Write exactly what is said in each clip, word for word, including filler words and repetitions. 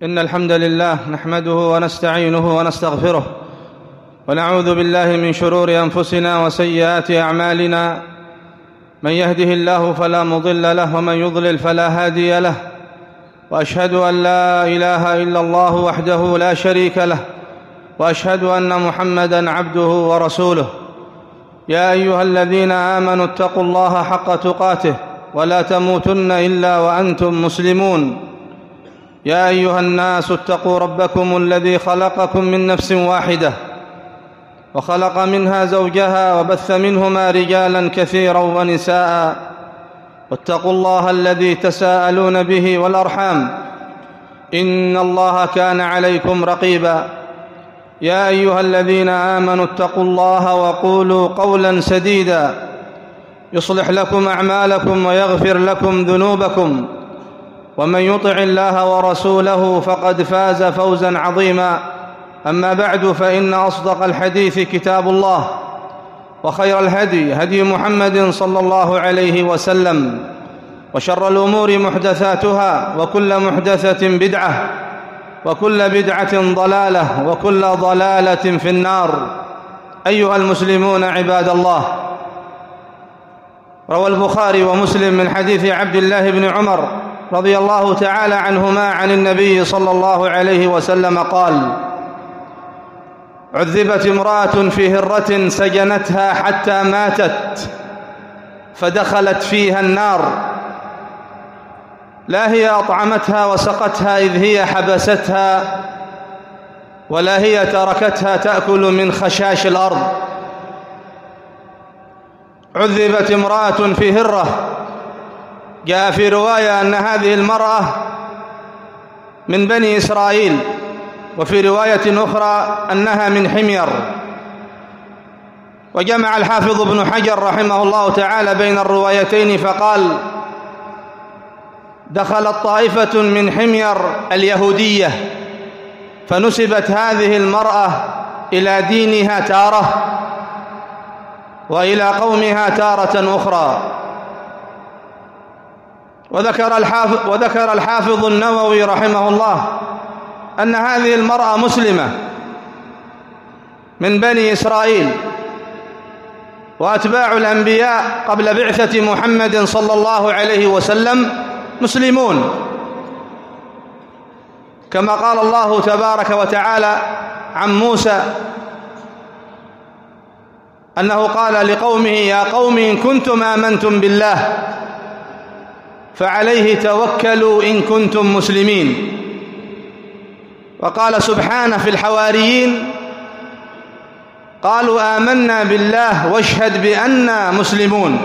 إن الحمد لله نحمده ونستعينه ونستغفره ونعوذ بالله من شرور أنفسنا وسيئات أعمالنا. من يهده الله فلا مضل له ومن يضلل فلا هادي له، وأشهد أن لا إله إلا الله وحده لا شريك له، وأشهد أن محمدًا عبده ورسوله. يا أيها الذين آمنوا اتقوا الله حق تقاته ولا تموتن إلا وأنتم مسلمون. يا أيها الناس اتقوا ربكم الذي خلقكم من نفس واحدة وخلق منها زوجها وبث منهما رجالا كثيرا ونساء، واتقوا الله الذي تساءلون به والأرحام إن الله كان عليكم رقيبا. يا أيها الذين آمنوا اتقوا الله وقولوا قولا سديدا يصلح لكم أعمالكم ويغفر لكم ذنوبكم، ومن يطع الله ورسوله فقد فاز فوزا عظيما. أما بعد، فإن أصدق الحديث كتاب الله، وخير الهدي هدي محمد صلى الله عليه وسلم، وشر الأمور محدثاتها، وكل محدثة بدعة، وكل بدعة ضلالة، وكل ضلالة في النار. أيها المسلمون عباد الله، روى البخاري ومسلم من حديث عبد الله بن عمر رضي الله تعالى عنهما عن النبي صلى الله عليه وسلم قال: عذبت امرأة في هرة سجنتها حتى ماتت فدخلت فيها النار، لا هي أطعمتها وسقتها إذ هي حبستها، ولا هي تركتها تأكل من خشاش الأرض. عذبت امرأة في هرة. جاء في رواية أن هذه المرأة من بني إسرائيل، وفي رواية أخرى أنها من حمير. وجمع الحافظ ابن حجر رحمه الله تعالى بين الروايتين فقال: دخلت طائفة من حمير اليهودية فنسبت هذه المرأة إلى دينها تارة وإلى قومها تارة أخرى. وذكر الحافظ, وذكر الحافظ النووي رحمه الله أن هذه المرأة مسلمة من بني إسرائيل، وأتباع الأنبياء قبل بعثة محمد صلى الله عليه وسلم مسلمون، كما قال الله تبارك وتعالى عن موسى أنه قال لقومه: يا قوم إن كنتم آمنتم بالله فعليه توكلوا إن كنتم مسلمين. وقال سبحانه في الحواريين: قالوا آمنا بالله واشهد بأننا مسلمون.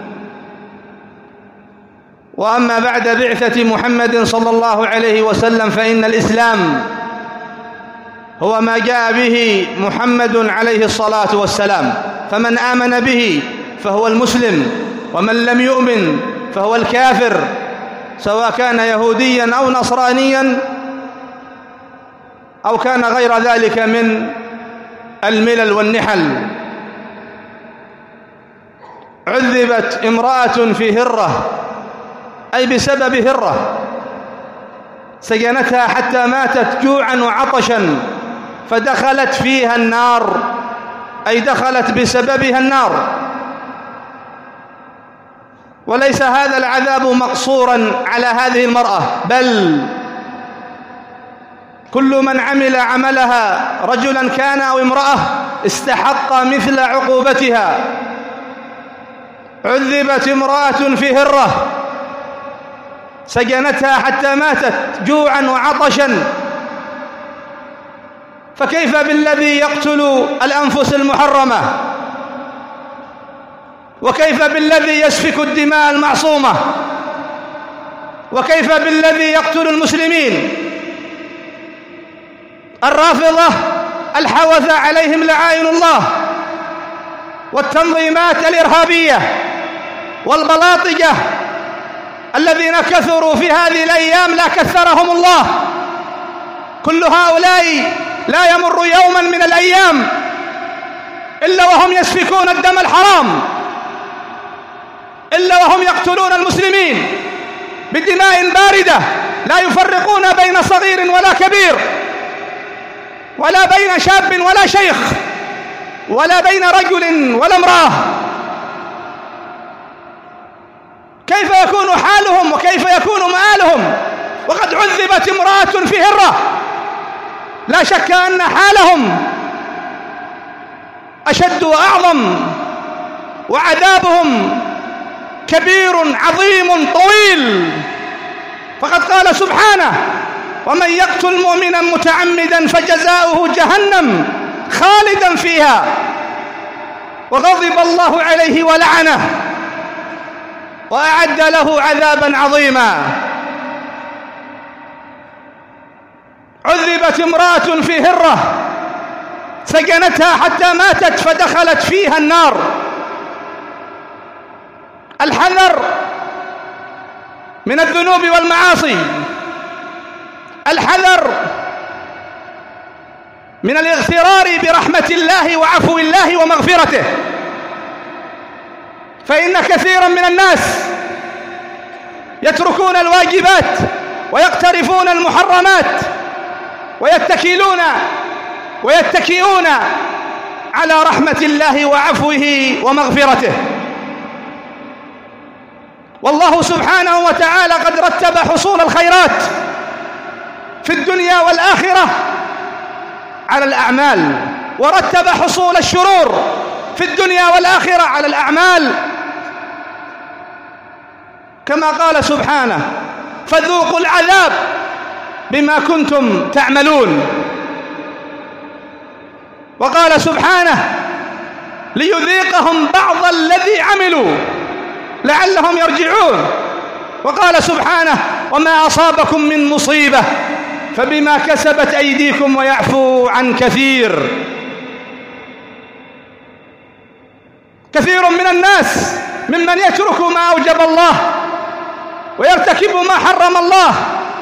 وأما بعد بعثة محمد صلى الله عليه وسلم فإن الإسلام هو ما جاء به محمد عليه الصلاة والسلام، فمن آمن به فهو المسلم، ومن لم يؤمن فهو الكافر، سواء كان يهوديا أو نصرانيا أو كان غير ذلك من الملل والنحل. عذبت امرأة في هرة، أي بسبب هرة سجنتها حتى ماتت جوعا وعطشا فدخلت فيها النار، أي دخلت بسببها النار. وليس هذا العذاب مقصورا على هذه المرأة، بل كل من عمل عملها رجلا كان أو امرأة استحق مثل عقوبتها. عذبت امرأة في هرة سجنتها حتى ماتت جوعا وعطشا، فكيف بالذي يقتل الأنفس المحرمة؟ وكيف بالذي يسفك الدماء المعصومة؟ وكيف بالذي يقتل المسلمين؟ الرافضة الحوث عليهم لعائن الله، والتنظيمات الإرهابية والبلاطجة الذين كثروا في هذه الأيام لا كثرهم الله. كل هؤلاء لا يمر يوما من الأيام إلا وهم يسفكون الدم الحرام، إلا وهم يقتلون المسلمين بدماء باردة لا يفرقون بين صغير ولا كبير، ولا بين شاب ولا شيخ، ولا بين رجل ولا امرأة. كيف يكون حالهم وكيف يكون مآلهم وقد عذبت امرأة في هرة؟ لا شك أن حالهم أشد وأعظم، وعذابهم كبير عظيم طويل. فقد قال سبحانه: ومن يقتل مؤمنا متعمدا فجزاؤه جهنم خالدا فيها وغضب الله عليه ولعنه وأعد له عذابا عظيما. عذبت امرأة في هرة سجنتها حتى ماتت فدخلت فيها النار. الحذر من الذنوب والمعاصي، الحذر من الاغترار برحمة الله وعفو الله ومغفرته، فإن كثيرا من الناس يتركون الواجبات ويقترفون المحرمات ويتكلون ويتكئون على رحمة الله وعفوه ومغفرته. والله سبحانه وتعالى قد رتب حصول الخيرات في الدنيا والآخرة على الأعمال، ورتب حصول الشرور في الدنيا والآخرة على الأعمال، كما قال سبحانه: فذوقوا العذاب بما كنتم تعملون. وقال سبحانه: ليذيقهم بعض الذي عملوا لعلهم يرجعون. وقال سبحانه: وما أصابكم من مصيبة فبما كسبت أيديكم ويعفو عن كثير. كثير من الناس ممن يترك ما أوجب الله ويرتكب ما حرم الله،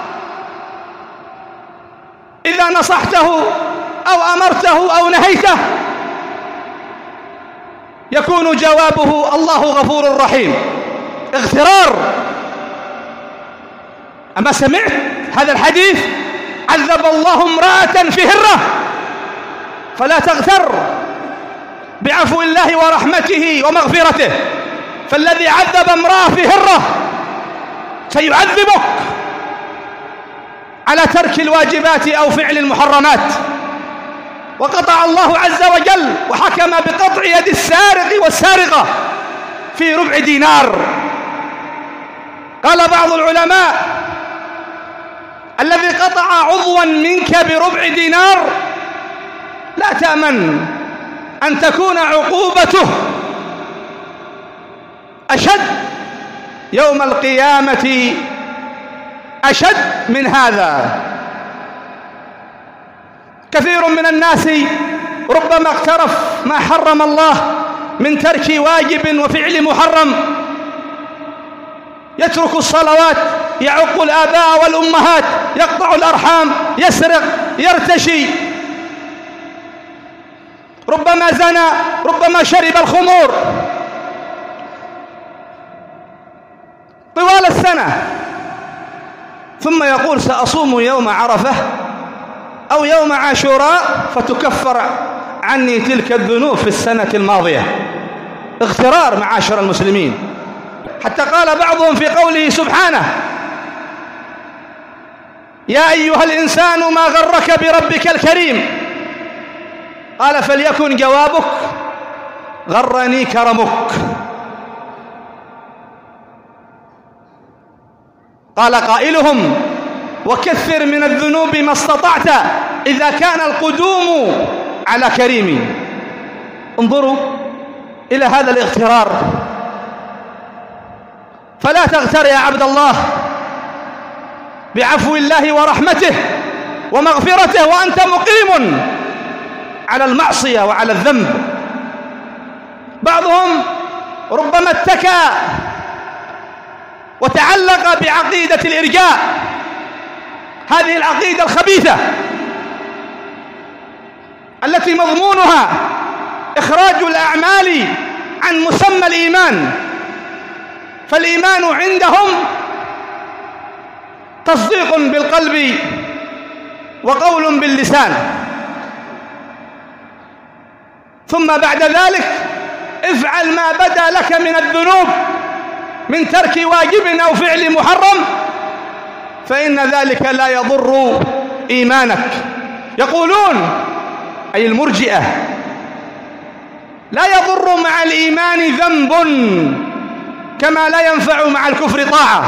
إذا نصحته أو أمرته أو نهيته يكون جوابه: الله غفور رحيم. اغترار. أما سمعت هذا الحديث؟ عذب الله امرأة في هرة، فلا تغتر بعفو الله ورحمته ومغفرته، فالذي عذب امرأة في هرة سيعذبك على ترك الواجبات أو فعل المحرمات. وقطع الله عز وجل وحكم بقطع يد السارق والسارقة في ربع دينار. قال بعض العلماء: الذي قطع عضوا منك بربع دينار لا تأمن أن تكون عقوبته أشد يوم القيامة، أشد من هذا. كثير من الناس ربما اقترف ما حرم الله من ترك واجب وفعل محرم، يترك الصلوات، يعق الآباء والأمهات، يقطع الأرحام، يسرق، يرتشي، ربما زنى، ربما شرب الخمور طوال السنة، ثم يقول: سأصوم يوم عرفة أو يوم عاشوراء فتكفر عني تلك الذنوب في السنة الماضية. اغترار معاشر المسلمين. حتى قال بعضهم في قوله سبحانه: يا أيها الإنسان ما غرك بربك الكريم. قال: فليكن جوابك: غرني كرمك. قال قائلهم: وكثر من الذنوب ما استطعت إذا كان القدوم على كريم. انظروا إلى هذا الاغترار. فلا تغتر يا عبد الله بعفو الله ورحمته ومغفرته وأنت مقيم على المعصية وعلى الذنب. بعضهم ربما اتكى وتعلق بعقيدة الإرجاء، هذه العقيدة الخبيثة التي مضمونها إخراج الأعمال عن مسمى الإيمان. فالإيمان عندهم تصديق بالقلب وقول باللسان، ثم بعد ذلك افعل ما بدا لك من الذنوب من ترك واجب أو فعل محرم، فإن ذلك لا يضر إيمانك. يقولون أي المرجئة لا يضر مع الإيمان ذنب كما لا ينفع مع الكفر طاعة.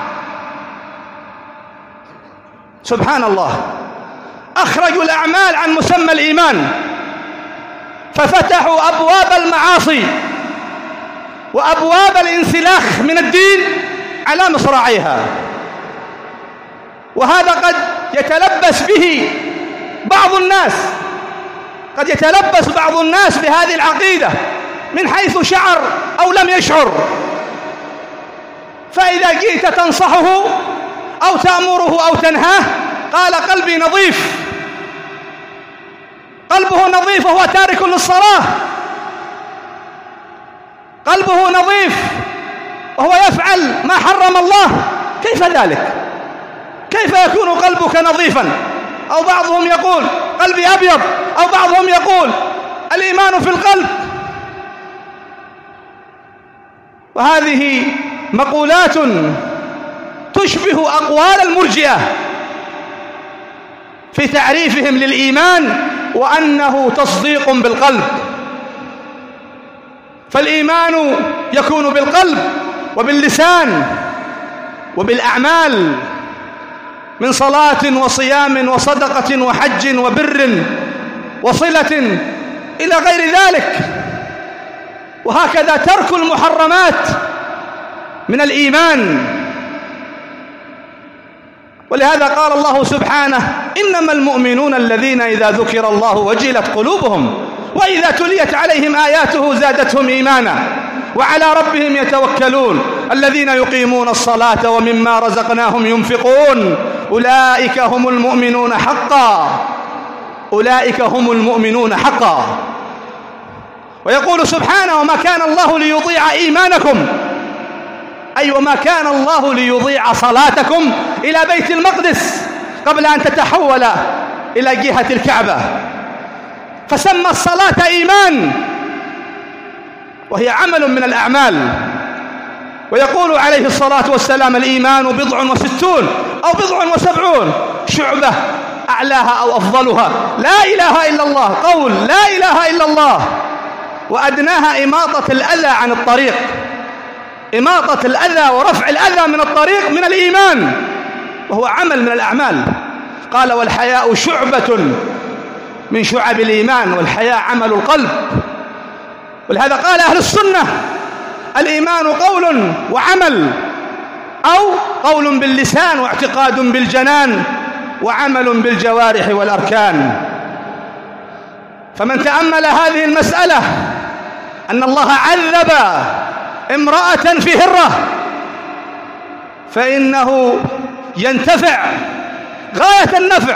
سبحان الله، أخرجوا الأعمال عن مسمى الإيمان، ففتحوا أبواب المعاصي وأبواب الانسلاخ من الدين على مصراعيها. وهذا قد يتلبس به بعض الناس، قد يتلبس بعض الناس بهذه العقيدة من حيث شعر أو لم يشعر، فإذا جئت تنصحه أو تأمره أو تنهاه قال قلبي نظيف. قلبه نظيف وهو تارك للصلاة، قلبه نظيف وهو يفعل ما حرم الله، كيف ذلك؟ كيف يكون قلبك نظيفا؟ أو بعضهم يقول قلبي أبيض، أو بعضهم يقول الإيمان في القلب. وهذه مقولات تشبه أقوال المرجئة في تعريفهم للإيمان وأنه تصديق بالقلب. فالإيمان يكون بالقلب وباللسان وبالأعمال من صلاة وصيام وصدقة وحج وبر وصلة إلى غير ذلك. وهكذا ترك المحرمات من الإيمان. ولهذا قال الله سبحانه إنما المؤمنون الذين إذا ذكر الله وجلت قلوبهم وإذا تليت عليهم آياته زادتهم إيمانا وعلى ربهم يتوكلون الذين يقيمون الصلاة ومما رزقناهم ينفقون أولئك هم المؤمنون حقا، أولئك هم المؤمنون حقا. ويقول سبحانه وما كان الله ليضيع إيمانكم، أي وما كان الله ليضيع صلاتكم إلى بيت المقدس قبل أن تتحول إلى جهة الكعبة، فسمى الصلاة إيمان وهي عمل من الأعمال. ويقول عليه الصلاة والسلام الإيمان بضع وستون أو بضع وسبعون شعبة أعلاها أو أفضلها لا إله إلا الله، قول لا إله إلا الله، وأدناها إماطة الأذى عن الطريق. إماطة الأذى ورفع الأذى من الطريق من الإيمان، وهو عمل من الأعمال. قال والحياء شعبة من شعب الإيمان، والحياء عمل القلب. ولهذا قال أهل السنة الإيمان قول وعمل، أو قول باللسان واعتقاد بالجنان وعمل بالجوارح والأركان. فمن تأمل هذه المسألة أن الله عذب امرأة في هرة فإنه ينتفع غاية النفع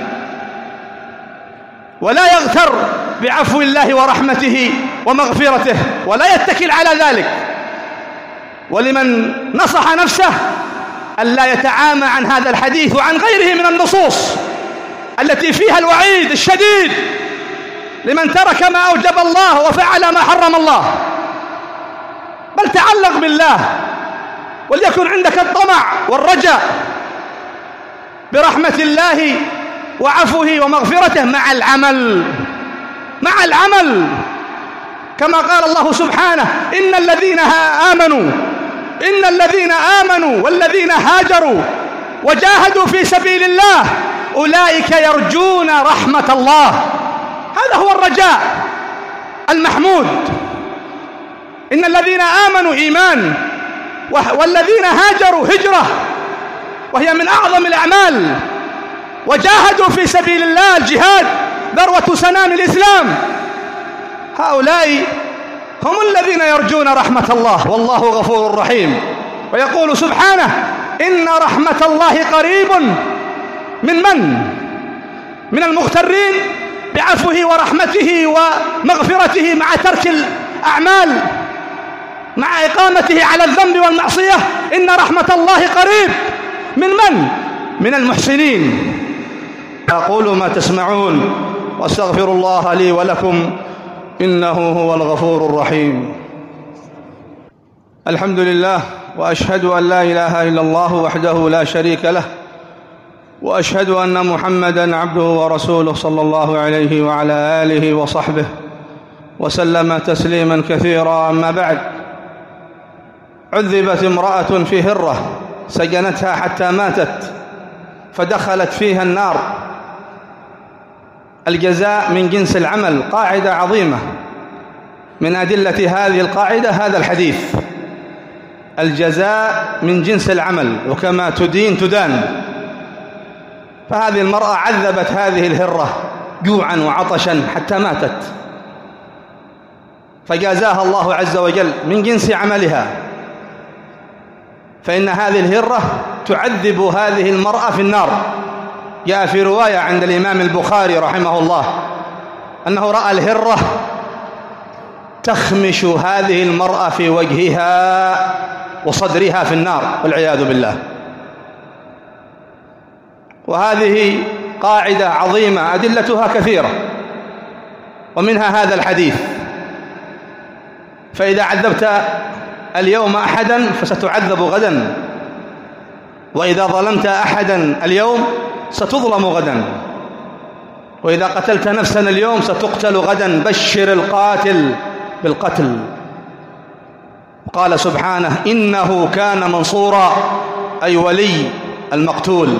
ولا يغتر بعفو الله ورحمته ومغفرته ولا يتكل على ذلك. ولمن نصح نفسه ألا يتعامى عن هذا الحديث وعن غيره من النصوص التي فيها الوعيد الشديد لمن ترك ما أوجب الله وفعل ما حرم الله، بل تعلق بالله وليكن عندك الطمع والرجاء برحمة الله وعفوه ومغفرته مع العمل، مع العمل كما قال الله سبحانه إن الذين آمنوا إن الذين آمنوا والذين هاجروا وجاهدوا في سبيل الله أولئك يرجون رحمة الله. هذا هو الرجاء المحمود. إن الذين آمنوا إيمان، والذين هاجروا هجرة وهي من أعظم الأعمال، وجاهدوا في سبيل الله الجهاد ذروة سنام الإسلام، هؤلاء هم الذين يرجون رحمة الله والله غفور رحيم. ويقول سبحانه إن رحمة الله قريب من من؟ من المغترين بعفوه ورحمته ومغفرته مع ترك الأعمال مع إقامته على الذنب والمعصية. إن رحمة الله قريب من من؟ من المحسنين. أقول ما تسمعون وأستغفر الله لي ولكم إنه هو الغفور الرحيم. الحمد لله، وأشهد أن لا إله إلا الله وحده لا شريك له، وأشهد أن محمدًا عبده ورسوله صلى الله عليه وعلى آله وصحبه وسلم تسليمًا كثيرا. أما بعد، عذبت امرأة في هرة سجنتها حتى ماتت فدخلت فيها النار. الجزاء من جنس العمل، قاعدة عظيمة. من أدلة هذه القاعدة هذا الحديث: الجزاء من جنس العمل، وكما تدين تدان. فهذه المرأة عذبت هذه الهرة جوعا وعطشا حتى ماتت، فجازاها الله عز وجل من جنس عملها. فإن هذه الهرة تعذب هذه المرأة في النار. جاء في رواية عند الإمام البخاري رحمه الله أنه رأى الهرة تخمش هذه المرأة في وجهها وصدرها في النار والعياذ بالله. وهذه قاعدة عظيمة أدلتها كثيرة، ومنها هذا الحديث: فإذا عذبت اليوم أحدا فستعذب غدا، وإذا ظلمت أحدا اليوم ستظلم غدا، وإذا قتلت نفسا اليوم ستقتل غدا. بشر القاتل بالقتل. قال سبحانه: إنه كان منصورا، أي ولي المقتول.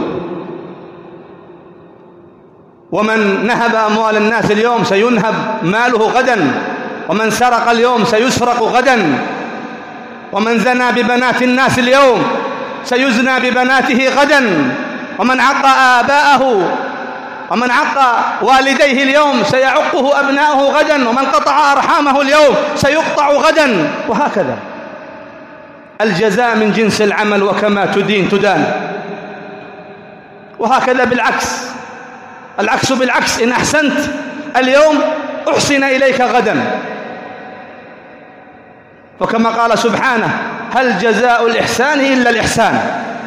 ومن نهب أموال الناس اليوم سينهب ماله غدا، ومن سرق اليوم سيسرق غدا، ومن زنى ببنات الناس اليوم سيزنى ببناته غدا، ومن عق آباءه ومن عق والديه اليوم سيعقه أبناؤه غدا، ومن قطع أرحامه اليوم سيقطع غدا، وهكذا. الجزاء من جنس العمل، وكما تدين تدان. وهكذا بالعكس، العكس بالعكس. إن أحسنت اليوم أحسن إليك غدا. وكما قال سبحانه: هل جزاء الإحسان إلا الإحسان.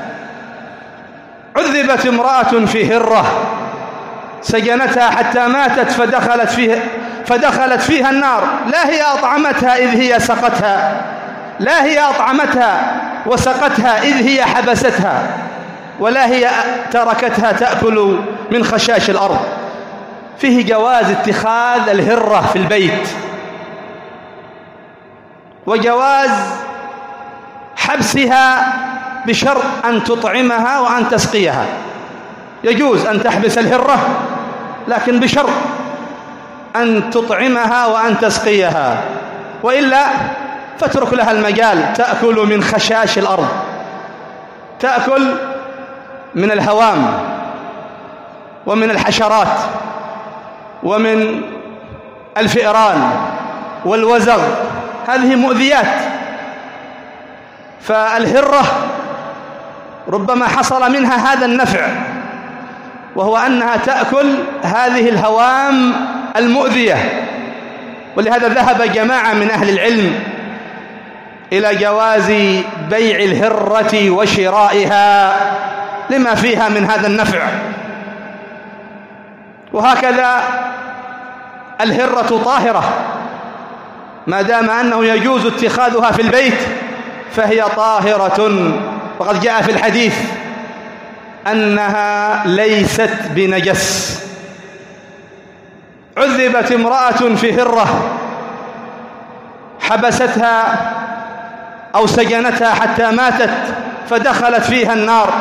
عذبت امرأة في هرة سجنتها حتى ماتت فدخلت فيها, فدخلت فيها النار. لا هي أطعمتها إذ هي سقتها، لا هي أطعمتها وسقتها إذ هي حبستها، ولا هي تركتها تأكل من خشاش الأرض. فيه جواز اتخاذ الهرة في البيت، وجواز حبسها بشرط أن تطعمها وأن تسقيها. يجوز أن تحبس الهرة، لكن بشرط أن تطعمها وأن تسقيها، وإلا فاترك لها المجال تأكل من خشاش الأرض، تأكل من الهوام ومن الحشرات ومن الفئران والوزغ. هذه مؤذيات. فالهرة ربما حصل منها هذا النفع، وهو أنها تأكل هذه الهوام المؤذية. ولهذا ذهب جماعة من أهل العلم إلى جواز بيع الهرة وشرائها لما فيها من هذا النفع. وهكذا الهرة طاهرة، ما دام أنه يجوز اتخاذها في البيت فهي طاهرة. وقد جاء في الحديث أنها ليست بنجس. عذبت امرأة في هرة حبستها أو سجنتها حتى ماتت فدخلت فيها النار.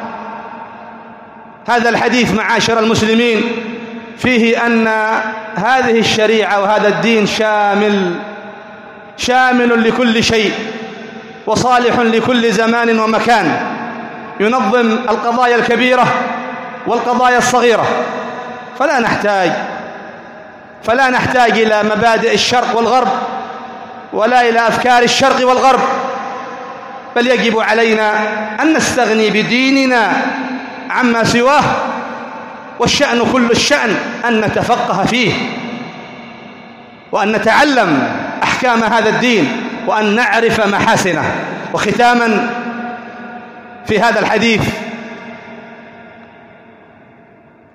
هذا الحديث معاشر المسلمين فيه أن هذه الشريعة وهذا الدين شامل شامل لكل شيء، وصالح لكل زمان ومكان، ينظم القضايا الكبيرة والقضايا الصغيرة. فلا نحتاج فلا نحتاج إلى مبادئ الشرق والغرب، ولا إلى أفكار الشرق والغرب، بل يجب علينا أن نستغني بديننا عما سواه. والشأن كل الشأن أن نتفقه فيه، وأن نتعلم أحكام هذا الدين، وأن نعرف محاسنه. وختاما في هذا الحديث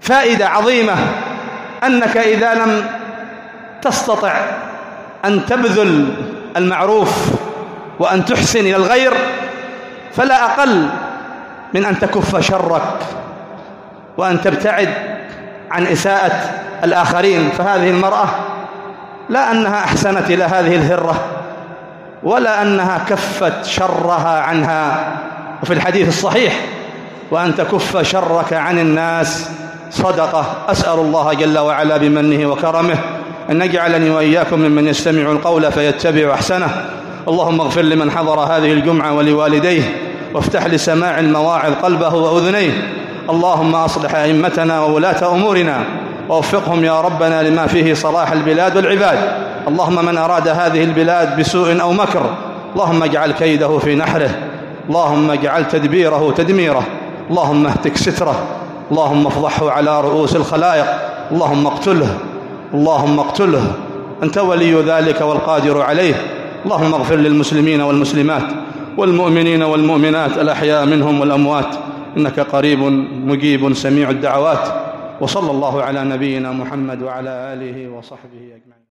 فائدة عظيمة أنك إذا لم تستطع أن تبذل المعروف وأن تحسن إلى الغير فلا أقل من أن تكف شرك وأن تبتعد عن إساءة الآخرين. فهذه المرأة لا أنها أحسنت إلى هذه الهرة ولا أنها كفت شرها عنها. وفي الحديث الصحيح وأن تكف شرك عن الناس صدقة. أسأل الله جل وعلا بمنه وكرمه أن نجعلني وإياكم ممن يستمع القول فيتبع أحسنه. اللهم اغفر لمن حضر هذه الجمعة ولوالديه وافتح لسماع المواعظ قلبه وأذنيه. اللهم أصلح أئمتنا وولاة أمورنا ووفقهم يا ربنا لما فيه صلاح البلاد والعباد. اللهم من أراد هذه البلاد بسوء أو مكر اللهم اجعل كيده في نحره، اللهم اجعل تدبيره تدميره، اللهم اهتك ستره، اللهم افضحه على رؤوس الخلائق، اللهم اقتله اللهم اقتله أنت ولي ذلك والقادر عليه. اللهم اغفر للمسلمين والمسلمات والمؤمنين والمؤمنات الأحياء منهم والأموات إنك قريب مجيب سميع الدعوات. وصلى الله على نبينا محمد وعلى آله وصحبه أجمعين.